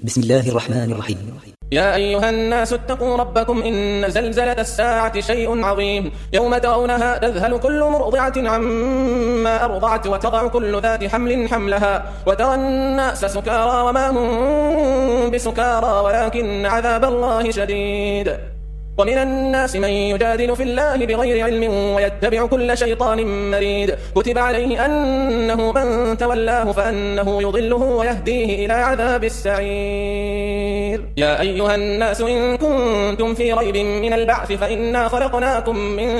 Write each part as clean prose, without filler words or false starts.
بسم الله الرحمن الرحيم. يا أيها الناس اتقوا ربكم إن زلزلة الساعة شيء عظيم يوم ترونها تذهل كل مرضعة عما أرضعت وتضع كل ذات حمل حملها وترى الناس سكارى وما هم بسكارى ولكن عذاب الله شديد. ومن الناس من يجادل في الله بغير علم ويتبع كل شيطان مريد كتب عليه أنه من تولاه فأنه يضله ويهديه إلى عذاب السعير. يا أيها الناس إن كنتم في ريب من البعث فإنا خلقناكم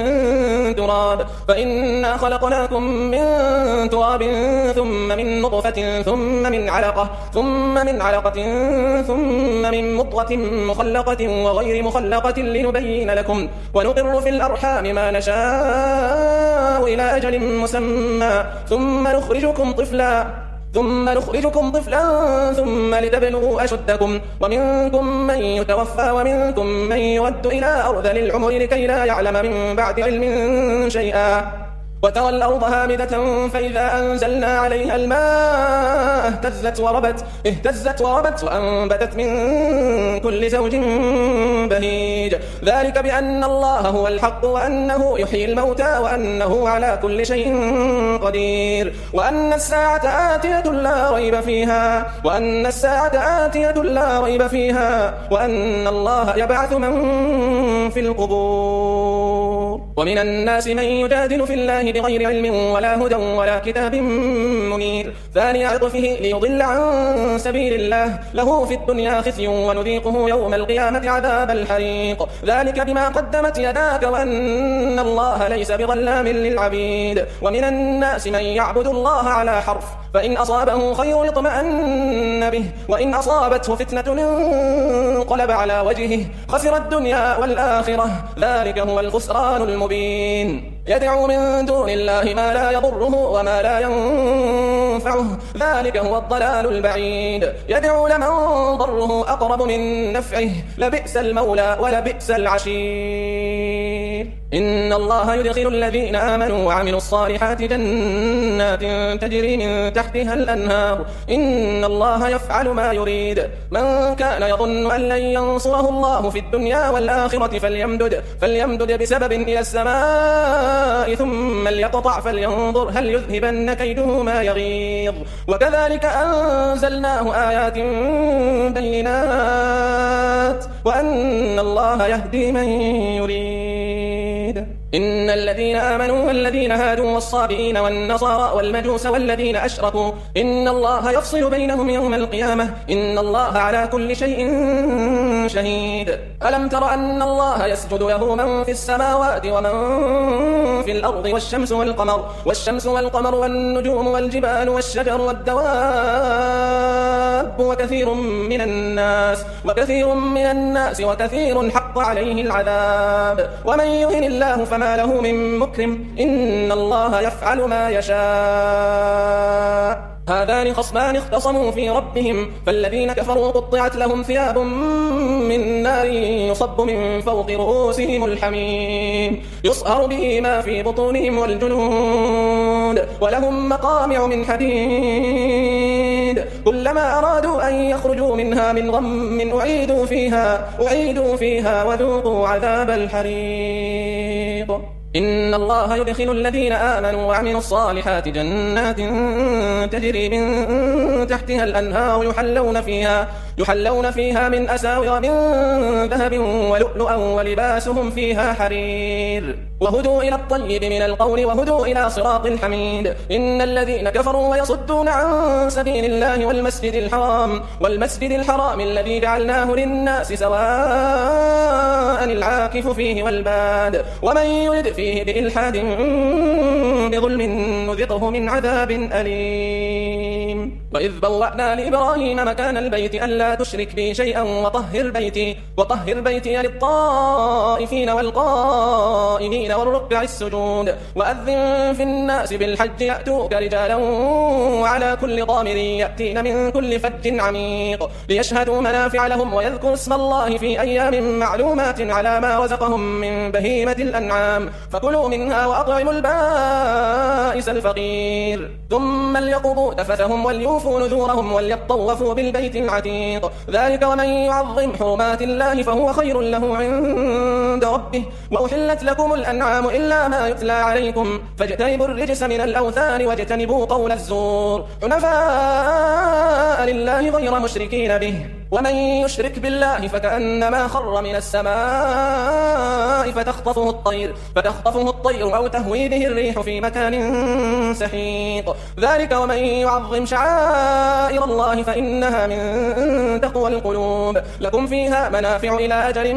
من تراب ثم من نطفة ثم من علقة ثم من مضغة مخلقة وغير مخلقة لنبين لكم ونقر في الأرحام ما نشاء إلى أجل مسمى ثم نخرجكم طفلا ثم لتبلغوا أشدكم ومنكم من يتوفى ومنكم من يرد إلى أرذل العمر لكي لا يعلم من بعد علم شيئا. وترى الأرض هامدة فإذا أنزلنا عليها الماء اهتزت وربت وأنبتت من كل زوج بهيج ذلك بأن الله هو الحق وأنه يحيي الموتى وأنه على كل شيء قدير وأن الساعة آتية لا ريب فيها وأن الله يبعث من في القبور. ومن الناس من يجادل في الله بغير علم ولا هدى ولا كتاب منير ثاني عطفه ليضل عن سبيل الله له في الدنيا خزي ونذيقه يوم القيامة عذاب الحريق ذلك بما قدمت يداك وأن الله ليس بظلام للعبيد. ومن الناس من يعبد الله على حرف فإن أصابه خير اطمأن به وإن أصابته فتنة انقلب على وجهه خسر الدنيا والآخرة ذلك هو الخسران المبين. يدعو من دون الله ما لا يضره وما لا ينفعه ذلك هو الضلال البعيد. يدعو لمن ضره أقرب من نفعه لبئس المولى ولبئس العشير. إن الله يدخل الذين آمنوا وعملوا الصالحات جنات تجري من تحتها الأنهار إن الله يفعل ما يريد. من كان يظن أن لن ينصره الله في الدنيا والآخرة فليمدد بسبب إلى السماء ثم ليقطع فلينظر هل يذهبن كيده ما يغيظ. وكذلك أنزلناه آيات بينات وأن الله يهدي من يريد. إن الذين آمنوا والذين هادوا والصابئين والنصارى والمجوس والذين أشركوا إن الله يفصل بينهم يوم القيامة إن الله على كل شيء شهيد. ألم تر أن الله يسجد له من في السماوات ومن في الأرض والشمس والقمر والنجوم والجبال والشجر والدواب وكثير من الناس وكثير حق عليه العذاب. ومن يهن الله فما له من مكرم إن الله يفعل ما يشاء. هذان خصمان اختصموا في ربهم فالذين كفروا قطعت لهم ثياب من نار يصب من فوق رؤوسهم الحميم يصهر به ما في بطونهم والجلود ولهم مقامع من حديد كلما أرادوا أن يخرجوا منها من غم أعيدوا فيها وذوقوا عذاب الحريق. إن الله يدخل الذين آمنوا وعملوا الصالحات جنات تجري من تحتها الأنهار يحلون فيها من أساور من ذهب ولؤلؤا ولباسهم فيها حرير وهدوا إلى الطيب من القول وهدوا إلى صراط الحميد. إن الذين كفروا ويصدون عن سبيل الله والمسجد الحرام الذي جعلناه للناس سواء العاكف فيه والباد ومن يرد فيه بإلحاد بظلم نذقه من عذاب أليم. وإذ بوأنا لإبراهيم مكان البيت ألا تشرك بي شيئا وطهر بيتي للطائفين والقائمين والركع السجود وأذن في الناس بالحج يأتوك رجالا وعلى كل ضامر يأتين من كل فج عميق ليشهدوا منافع لهم ويذكروا اسم الله في أيام معلومات على ما رزقهم من بهيمة الأنعام فكلوا منها وأطعموا البائس الفقير ثم ليقضوا تفثهم وليوفوا وليوفوا نذورهم وليطوفوا بالبيت العتيق. ذلك ومن يعظم حرمات الله فهو خير له عند ربه. وأحلت لكم الأنعام إلا ما يتلى عليكم فاجتنبوا الرجس من الأوثان واجتنبوا قول الزور حنفاء لله غير مشركين به. ومن يشرك بالله فكأنما خر من السماء فتخطفه الطير أو تهوي به الريح في مكان سحيق. ذلك ومن يعظم شعائر الله فإنها من تقوى القلوب. لكم فيها منافع إلى أجل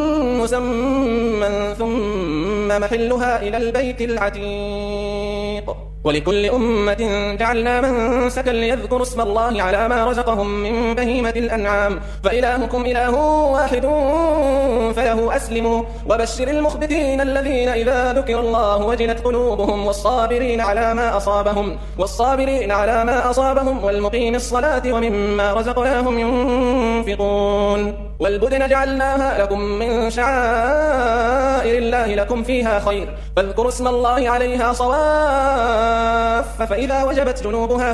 مسمى ثم محلها إلى البيت العتيق. ولكل أمة جعلنا منسكا ليذكروا اسم الله على ما رزقهم من بهيمة الأنعام فإلهكم إله واحد فله أسلموا. وبشر المخبتين الذين إذا ذكر الله وجلت قلوبهم والصابرين على ما أصابهم والمقيم الصلاة ومما رزقناهم ينفقون. والبدن جعلناها لكم من شعائر الله لكم فيها خير فاذكروا اسم الله عليها صواف فإذا وجبت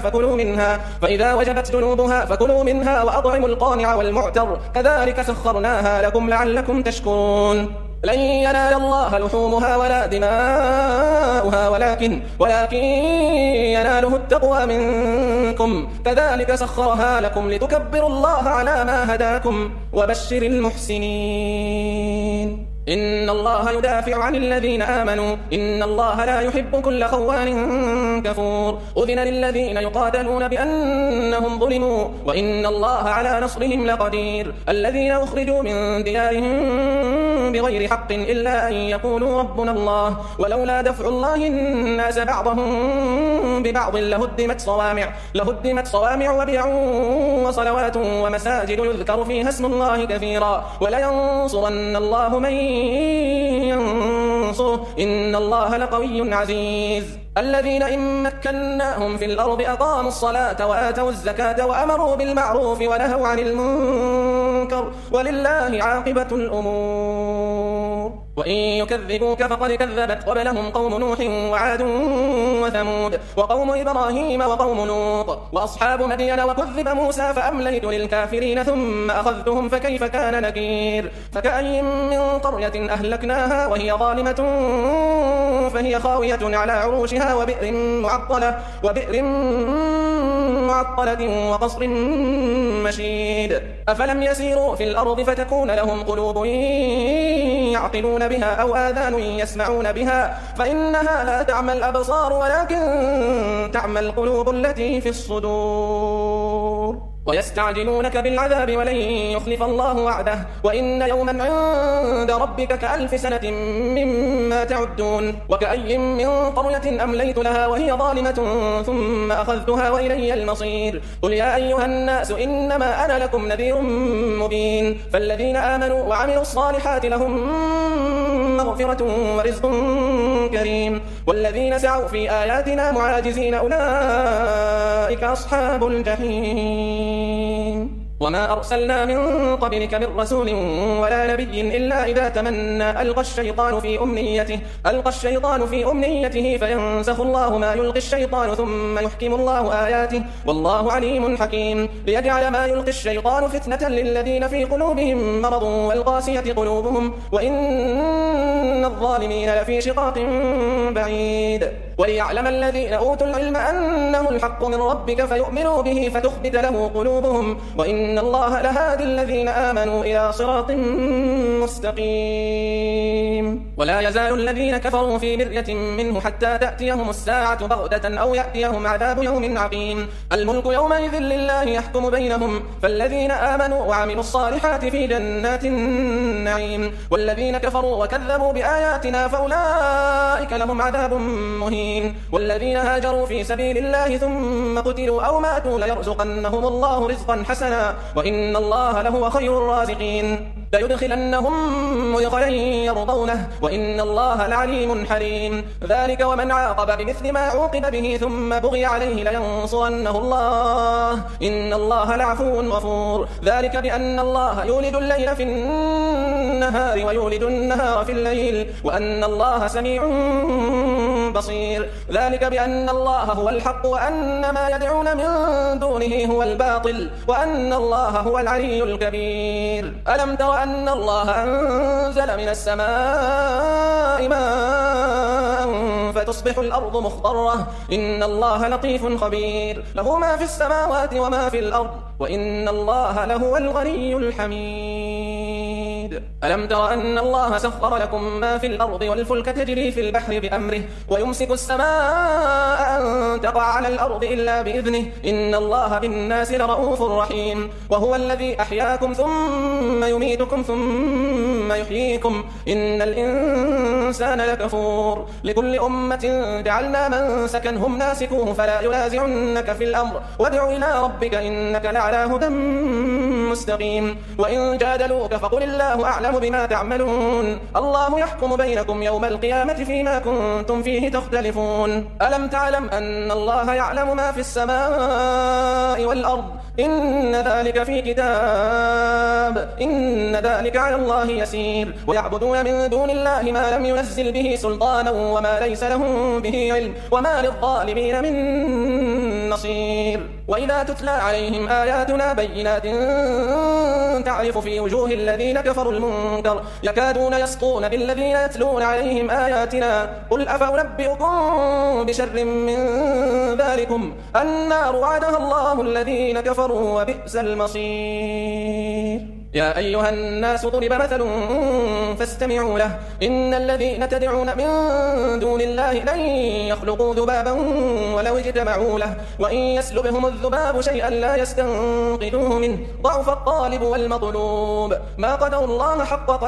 جنوبها فكلوا منها وأطعموا القانع والمعتر كذلك سخرناها لكم لعلكم تشكرون. لن ينال الله لحومها ولا دماؤها ولكن يناله التقوى منكم كذلك سخرها لكم لتكبروا الله على ما هداكم. وبشر المحسنين. إن الله يدافع عن الذين آمنوا إن الله لا يحب كل خوان كفور. أذن للذين يقاتلون بأنهم ظلموا وإن الله على نصرهم لقدير. الذين أخرجوا من ديارهم بغير حق إلا أن يقولوا ربنا الله ولولا دفع الله الناس بعضهم ببعض لهدمت صوامع وبيع وصلوات ومساجد يذكر فيها اسم الله كثيرا ولينصرن الله من ينصره إن الله لقوي عزيز. الذين إن مكناهم في الأرض أقاموا الصلاة وآتوا الزكاة وأمروا بالمعروف ونهوا عن المنكر ولله عاقبة الأمور. وإن يكذبوك فقد كذبت قبلهم قوم نوح وعاد وثمود وقوم إبراهيم وقوم لوط وأصحاب مدين وكذب موسى فأمليت للكافرين ثم أخذتهم فكيف كان نكير. فكأي من قرية أهلكناها وهي ظالمة فهي خاوية على عروشها وبئر معطلة وقصر مشيد. أفلم يسيروا في الأرض فتكون لهم قلوب يعقلون بها أو آذان يسمعون بها فإنها لا تعمى الأبصار ولكن تعمى القلوب التي في الصدور. ويستعجلونك بالعذاب ولن يخلف الله وعده وإن يوما عند ربك كألف سنة مما تعدون. وكأي من قرية أمليت لها وهي ظالمة ثم أخذتها وإلي المصير. قل يا أيها الناس إنما أنا لكم نذير مبين. فالذين آمنوا وعملوا الصالحات لهم مغفرة ورزق كريم والذين سعوا في آياتنا معاجزين أولئك أصحاب الجحيم. وما أرسلنا من قبلك من رسول ولا نبي إلا إذا تمنى ألقى الشيطان في أمنيته فينسخ الله ما يلقي الشيطان ثم يحكم الله آياته والله عليم حكيم. ليجعل ما يلقي الشيطان فتنة للذين في قلوبهم مرض والقاسية قلوبهم وإن الظالمين لفي شقاق بعيد. وليعلم الذين أوتوا العلم أنه الحق من ربك فيؤمنوا به فتخبت له قلوبهم وإن الله لهادي الذين آمنوا إلى صراط مستقيم. ولا يزال الذين كفروا في مرية منه حتى تأتيهم الساعة بغتة أو يأتيهم عذاب يوم عقيم. الملك يومئذ لله يحكم بينهم فالذين آمنوا وعملوا الصالحات في جنات النعيم والذين كفروا وكذبوا بآياتنا فأولئك لهم عذاب مهين. والذين هاجروا في سبيل الله ثم قتلوا أو ماتوا ليرزقنهم الله رزقا حسنا وإن الله لهو خير الرازقين. ليدخلنهم مدخلا يرضونه وإن الله لعليم حليم. ذلك ومن عاقب بمثل ما عوقب به ثم بغي عليه لينصرنه الله إن الله لعفو غفور. ذلك بأن الله يولد الليل في النهار ويولد النهار في الليل وأن الله سميع بصير. ذلك بأن الله هو الحق وأن ما يدعون من دونه هو الباطل وأن الله هو العلي الكبير. ألم تر أن الله أنزل من السماء ماء فتصبح الأرض مخضرة إن الله لطيف خبير. له ما في السماوات وما في الأرض وإن الله لهو الغني الحميد. ألم تر أن الله سخر لكم ما في الأرض والفلك تجري في البحر بأمره ويمسك السماء أن تقع على الأرض إلا بإذنه إن الله بالناس لرؤوف رحيم. وهو الذي أحياكم ثم يميتكم ثم يحييكم إن الإنسان لكفور. لكل أمة جعلنا منسكا هم ناسكوه فلا ينازعنك في الأمر وادع إلى ربك إنك لعلى هدى مستقيم. وإن جادلوك فقل الله أعلم بما تعملون الله يحكم بينكم يوم القيامة فيما كنتم فيه تختلفون. ألم تعلم أن الله يعلم ما في السماء والأرض إن ذلك في كتاب إن ذلك على الله يسير. ويعبدون من دون الله ما لم ينزل به سلطانا وما ليس لهم به علم وما للظالمين من نصير. وإذا تتلى عليهم آياتنا بينات تعرف في وجوه الذين كفروا المنكر يكادون يسطون بالذين يتلون عليهم آياتنا قل أفأنبئكم بشر من ذلكم النار وعدها الله الذين كفروا وبئس المصير. يا أيها الناس ضرب مثل فاستمعوا له إن الذين تدعون من دون الله لن يخلقوا ذبابا ولو اجتمعوا له وإن يسلبهم الذباب شيئا لا يستنقذوه منه ضعف الطالب والمطلوب. ما قدروا الله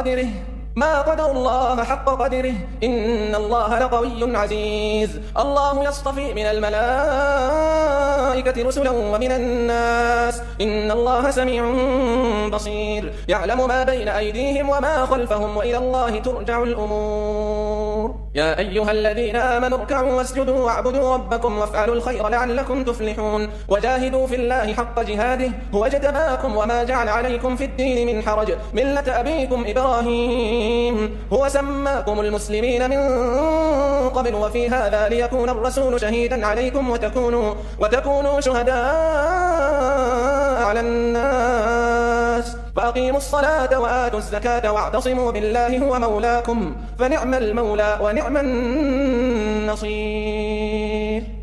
حق قدره إن الله لقوي عزيز. الله يصطفي من الملائكة رسلا ومن الناس إن الله سميع بصير. يعلم ما بين أيديهم وما خلفهم وإلى الله ترجع الأمور. يا أيها الذين آمنوا اركعوا واسجدوا واعبدوا ربكم وافعلوا الخير لعلكم تفلحون. وجاهدوا في الله حق جهاده هو اجتباكم وما جعل عليكم في الدين من حرج ملة أبيكم إبراهيم هو سماكم المسلمين من قبل وفي هذا ليكون الرسول شهيدا عليكم وتكونوا شهداء على الناس فأقيموا الصلاة وآتوا الزكاة واعتصموا بالله هو مولاكم فنعم المولى ونعم النصير.